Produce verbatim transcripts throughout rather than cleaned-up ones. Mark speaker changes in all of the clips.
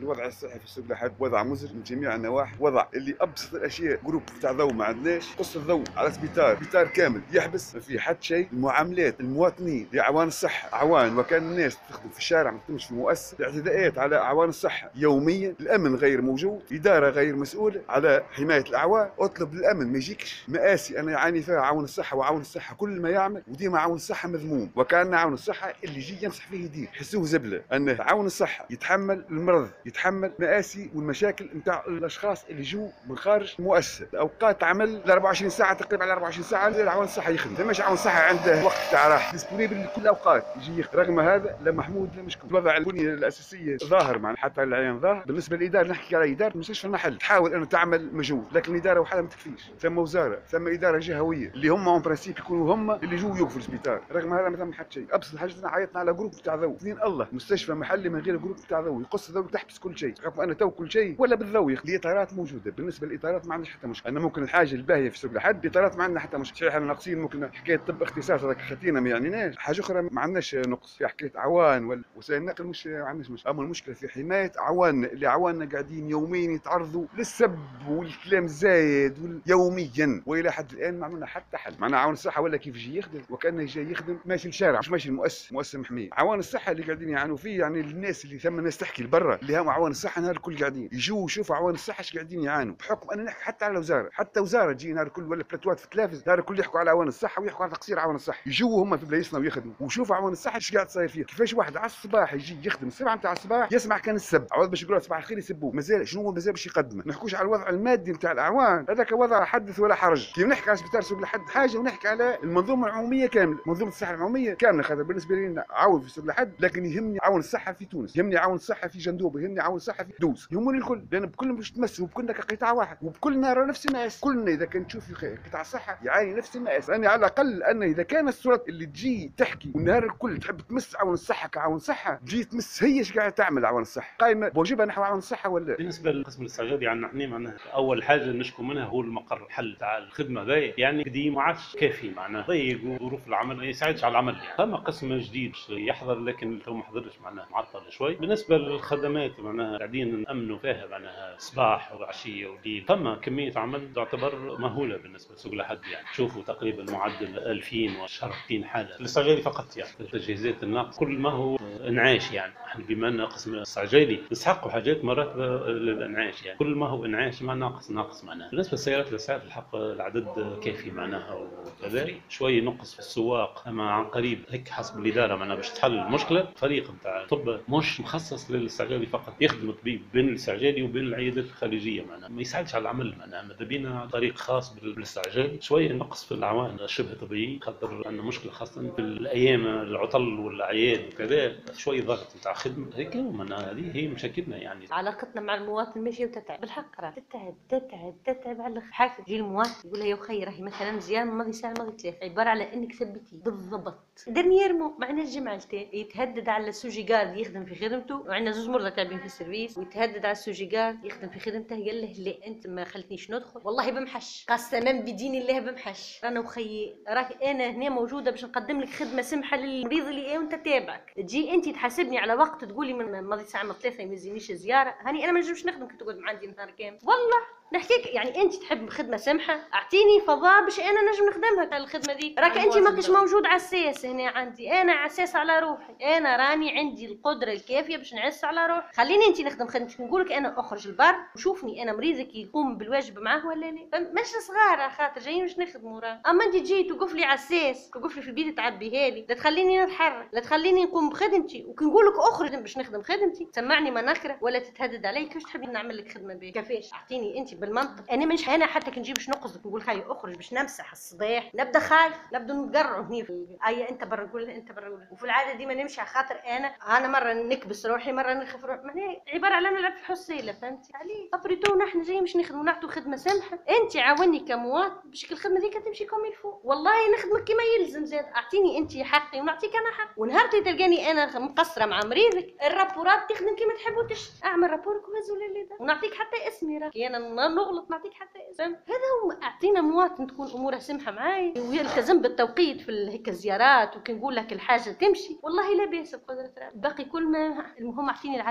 Speaker 1: الوضع الصحي في سوق لحد وضع مزري من جميع النواحي، وضع اللي ابسط الاشياء جروب تاع ضوء ما عندناش، قص الضوء على سبيطار، سبيطار كامل يحبس، ما في حد شيء. المعاملات المواطنين لاعوان الصحه اعوان، وكان الناس تخدم في الشارع ما تخدمش في المؤسسه، الاعتداءات على اعوان الصحه يوميا، الامن غير موجود، اداره غير مسؤوله على حمايه الاعوان. اطلب الامن ما يجيكش. مآسي انا يعاني فيها عون الصحه، وعون الصحه كل ما يعمل وديما عون الصحه مذموم، وكان عون الصحه اللي يجي يمسح فيه يديه يحسوه زبله. ان عون الصحه يتحمل المرض، يتحمل مآسي والمشاكل نتاع الاشخاص اللي جو من خارج المؤسسه، اوقات عمل ل أربعة وعشرين ساعه تقريبا على أربعة وعشرين ساعه عون الصحه يخدم، فماش عون الصحه عنده وقت تاع راحه ديسبونيبل لكل الاوقات يجي يخدم. رغم هذا لا محمود لا مشكور. الوضع البنيه الاساسيه ظاهر مع حتى العيان ظاهر. بالنسبه للاداره نحكي على اداره مستشفى المحل تحاول ان تعمل مجهود، لكن الاداره وحدها ما تكفيش. ثم وزاره، ثم اداره جهويه اللي هم اون برانسيب يكونوا هم اللي يجوا يوقفوا السبيطار. رغم هذا ما ثم حتى شيء. ابسط حاجه عيطنا على جروب تاع ضوء، اثنين الله مستشفى محلي من غير جروب تاع ضوء، يقص الضوء تحبس كل شيء. رغم ان تو كل شيء ولا بالضوء. الاطارات موجوده، بالنسبه للاطارات ما عندناش حتى مشكله. انا ممكن الحاجه الباهيه في سوق لحد الاطارات ما عندنا حتى مشكله. صحيح احنا ناقصين، ممكن حكايه طب اختصاص هذاك خطينا ما يعنيناش. حاجه اخرى ما عندناش نقص في حكايه عوان ولا وسائل النقل، مش ما عندناش مشكله. اما المشكله في حمايه عواننا اللي عواننا قاعدين يوميا يتعرضوا للسب والكلام الزايد يوميا، والى حد الان ما عملنا حتى حل. معنا عوان الصحه ولا كيف يجي يخدم، وكانه جاي يخدم ماشي الشارع مش ماشي المؤسسه، مؤسسه محميه. عوان الصحه اللي قاعدين يعانوا فيه يعني الناس اللي ثم الناس تحكي لبرا اللي هم عوان الصحه نهار الكل قاعدين يجوا يشوفوا عوان الصحه ايش قاعدين يعانوا، بحكم انا نحكي حتى على الوزاره، حتى وزاره تجي نهار الكل ولا بلاتوات في التلفز نهار الكل يحكوا على عوان الصحه ويحكوا على تقصير عوان الصحه. يجوا هم في بلايصنا ويخدموا ويشوفوا عوان الصحه ايش قاعد صاير فيه. كيفاش واحد على الصباح يجي يخدم السبعه نتاع الصباح يسمع كان السب عوض باش يقولوا صباح الخير يسبوه، مازال شنو هو مازال باش يقدمه. ما نحكوش على الوضع المادي نتاع الاعوان، هذاك وضع حدث ولا حرج. كي نحكي على سبيطار سوق لحد حاجه ونحكي على المنظومه العموميه كامله، منظومه الصحه العموميه كامله. خاطر بالنسبه لي عاون في سوق لحد، لكن يهمني عون الصحه في تونس، يهمني عون الصحه في جندوب، يهمني عون الصحه في دوس، يهمني الكل، لان بكل باش تمسوا وبكلنا كقطاع واحد وبكلنا نرى نفس المآسي. كلنا اذا كان تشوف في قطاع الصحه يعاني نفس المآسي. يعني على الاقل ان اذا كان الصوره اللي تجي تحكي والنهار الكل تحب تمس عون الصحه كعون صحه، تجي تمس هي ايش قاعده تعمل عون الصحه، قايمه بواجبها نحو عون الصحه ولا.
Speaker 2: بالنسبه للقسم الاستعجالي عندنا احنا معناها اول حاجه نشكو منها هو المقر الحل تاع الخدمه باهي، يعني قديم ما عادش كافي معناها ضيق وظروف العمل ما يساعدش على العمل. يعني ثم قسم جديد يحضر لكن تو ما حضرش معناها معطل شوي. بالنسبه للخدمات معناها قاعدين نامنوا فيها معناها صباح وعشيه وليل، ثم كميه عمل تعتبر مهوله بالنسبه لسوق لحد. يعني شوفوا تقريبا معدل ألفين وشهر ألفين حاله الاستعجالي فقط، يعني التجهيزات الناقص كل ما هو انعاش. يعني احنا بما ان قسم استعجالي نسحقوا حاجات مرات للانعاش، يعني كل ما هو انعاش ما ناقص ناقص معناها. بالنسبه للسيارات الاسعاف الحق العدد كافي معناها وكذا، شوي نقص في السواق. اما عن قريب هيك حسب الاداره معناها باش تحل المشكله. فريق نتاع طب مش مخصص للاستعجالي فقط، يخدم طبيب بين الاستعجالي وبين العيادات الخارجيه معناها ما يساعدش على العمل معناها. ماذا بينا طريق خاص بالاستعجالي. شوي نقص في الاعوان شبه طبيعي، خاطر عندنا مشكله خاصه في الايام العطل والاعياد وكذا، شوي ضغط نتاع خدمه هيك. معناها هذه هي مشاكلنا. يعني
Speaker 3: علاقتنا مع المواطن ماشي وتتعب بالحق، راه تتعب تتعب تتعب على الاخر. حاجه تجي المواطن يقول لها يا خي راهي مثلا زياره ماضي ساعه ماضي ثلاثه، عباره على انك ثبتي بالضبط درنييرمو. معنا الجمعتين يتهدد على السوجي جارد يخدم في خدمته، وعندنا زوج مرضى تابعين في السيرفيس، ويتهدد على السوجي جارد يخدم في خدمته. قال له لا انت ما خلتنيش ندخل والله بمحش، قسما بدين الله بمحش. انا وخيي راك انا هنا موجوده باش نقدم لك خدمه سمحه للمريض اللي ايه وانت تابعك، تجي انت تحاسبني على وقت تقولي من ماضي ساعه ماضي ثلاثه ما يزينيش زياره. هاني انا ما نجمش نخدم كي تقعد عندي نهار كامل. والله نحكيك يعني انت تحب خدمه سمحه، اعطيني فضاء باش انا نجم نخدمها الخدمه دي. راك انت ماكش موجود على الساس هنا عندي، انا على الساس على روحي، انا راني عندي القدره الكافيه باش نعس على روحي. خليني انت نخدم خدمتك، نقولك انا اخرج البر وشوفني انا مريضك يقوم بالواجب معاه ولا لا. مش صغار خاطر جايين باش نخدموا. راه اما انت تجي توقف لي على الساس، توقف لي في البيت تعبيها لي، لا تخليني نتحرك، لا تخليني نقوم بخدمتي، وكي نقولك اخرج باش نخدم خدمتي تسمعني ما نكره ولا تتهدد علي. كيفاش تحبي نعمل لك خدمه بيه؟ كيفاش اعطيني انت بالمنطق. انا مش انا حتى كنجي باش نقصدك نقول خلي اخرج باش نمسح الصباح نبدا خايف، نبدا نقرعوا هني في اي انت برا قول انت برا قول. وفي العاده ديما نمشي على خاطر انا انا مره نكبس روحي مره نخف روحي، معناها عباره على نلعب في حصيله. فهمتي علي؟ افرضوا نحن جايين باش نخدموا نعطوا خدمه سمحه، انت عاوني كمواطن باش الخدمه ديك تمشي كوم الفو. والله نخدمك كما يلزم زاد، اعطيني انت حقي ونعطيك انا حق. ونهار تلقاني انا مقصره مع مريضك الرابورات تخدم كما تحب وتش اعمل رابورك وهزوا لي ده ونعطيك حتى اسمي. راه كي انا نغلط نعطيك حتى اسم. هذا هو اعطينا مواطن تكون اموره سمحه معاي ويلتزم بالتوقيت في هيك الزيارات، وكي نقول لك الحاجه تمشي والله لا باس بقدره ربي. باقي كل ما المهم اعطيني العلاقه هذه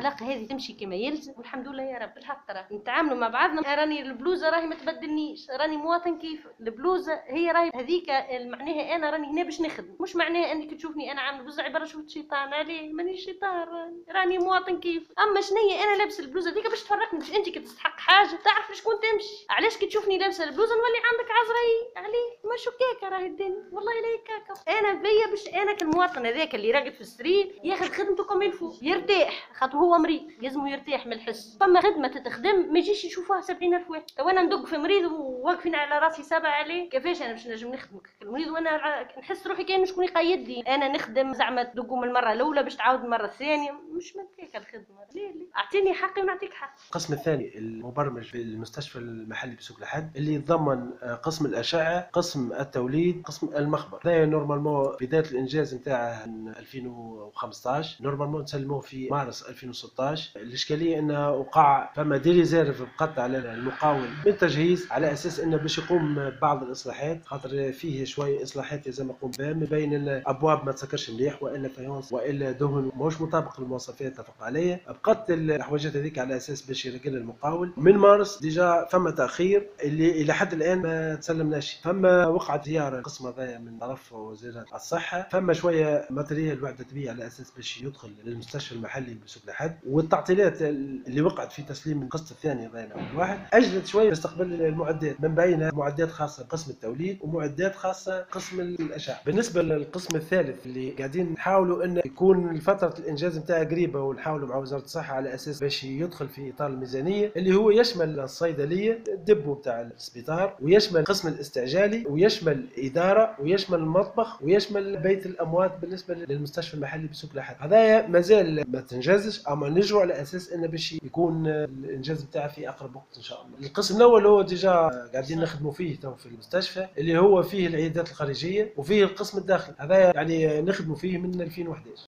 Speaker 3: تمشي كما يلزم، والحمد لله يا رب. الحق راه نتعاملوا مع بعضنا. راني البلوزه راهي ما تبدلنيش، راني مواطن كيف البلوزه هي راهي هذيك، معناها انا راني هنا باش نخدم، مش معناها انك تشوفني انا عامل بلوزه عباره شفت شيطان عليه، ماني شيطان، راني راني مواطن كيف. اما شنيا انا لابس البلوزه هذيك باش تفرقني، باش انت كي تستحق حاجه تعرف شكون تمشي. علاش كي تشوفني لابسه البلوزه نولي عندك عذري عليه؟ ما شو كيكه راهي الدنيا، والله لا كيكه. انا بيا باش انا كالمواطن هذاك اللي راقد في السرير ياخذ خدمته كما يلفو، يرتاح، خاطر هو مريض لازم يرتاح من الحس. فما خدمه تتخدم ما يجيش يشوفوها سبعين الف واحد. وانا ندق في مريض وواقفين على راسي سبع عليه، كيفاش انا باش نجم نخدمك المريض وانا نحس روحي كاين شكون يقيدني؟ انا نخدم زعما تدقوا من المره الاولى باش تعاود المره الثانيه، مش من هيك الخدمه. ليه ليه اعطيني حقي ونعطيك حق.
Speaker 4: القسم الثاني المبرمج في المستشفى المحلي بسوق لحد اللي يتضمن قسم الاشعه، قسم التوليد، قسم المخبر. هذا نورمالمون بدايه الانجاز نتاعه من ألفين وخمسطاش، نورمالمون نسلموه في مارس ألفين وستطاش. الاشكاليه انه وقع فما دي ريزيرف بقت على المقاول من تجهيز على اساس انه باش يقوم ببعض الاصلاحات، خاطر فيه شويه اصلاحات لازم يقوم بها، مبين ان ابواب ما تسكرش مليح والا فايونس والا دهن مش مطابق للمواصفات اتفق عليها. بقت الحوايجات هذيك على اساس باش يرجل المقاول. من مارس ديجا فما تاخير اللي الى حد الان ما تسلمناش. فما وقعت زياره القسم هذايا من طرف وزاره الصحه، فما شويه ماتريال وحده تبيع على اساس باش يدخل للمستشفى المحلي بسوق لحد، والتعطيلات اللي وقعت في تسليم القسط الثاني هذايا الواحد اجلت شويه باستقبال المعدات، من بينها معدات خاصه قسم التوليد ومعدات خاصه قسم الاشعه. بالنسبه للقسم الثالث اللي قاعدين نحاولوا انه يكون فتره الانجاز نتاعه قريبه، ونحاولوا مع وزاره الصحه على اساس باش يدخل في اطار الميزانيه اللي هو يشمل الصيدليه، الدبو بتاع السبيطار، ويشمل قسم الاستعجالي، ويشمل اداره، ويشمل المطبخ، ويشمل بيت الاموات بالنسبه للمستشفى المحلي بسوق لحد. هذايا مازال ما تنجزش، اما نجروا على اساس انه باش يكون الانجاز بتاعه في اقرب وقت ان شاء الله. القسم الاول هو ديجا قاعدين نخدموا فيه تو في المستشفى، اللي هو فيه العيادات الخارجيه وفيه القسم الداخلي. هذا يعني نخدموا فيه من ألفين وأحد عشر.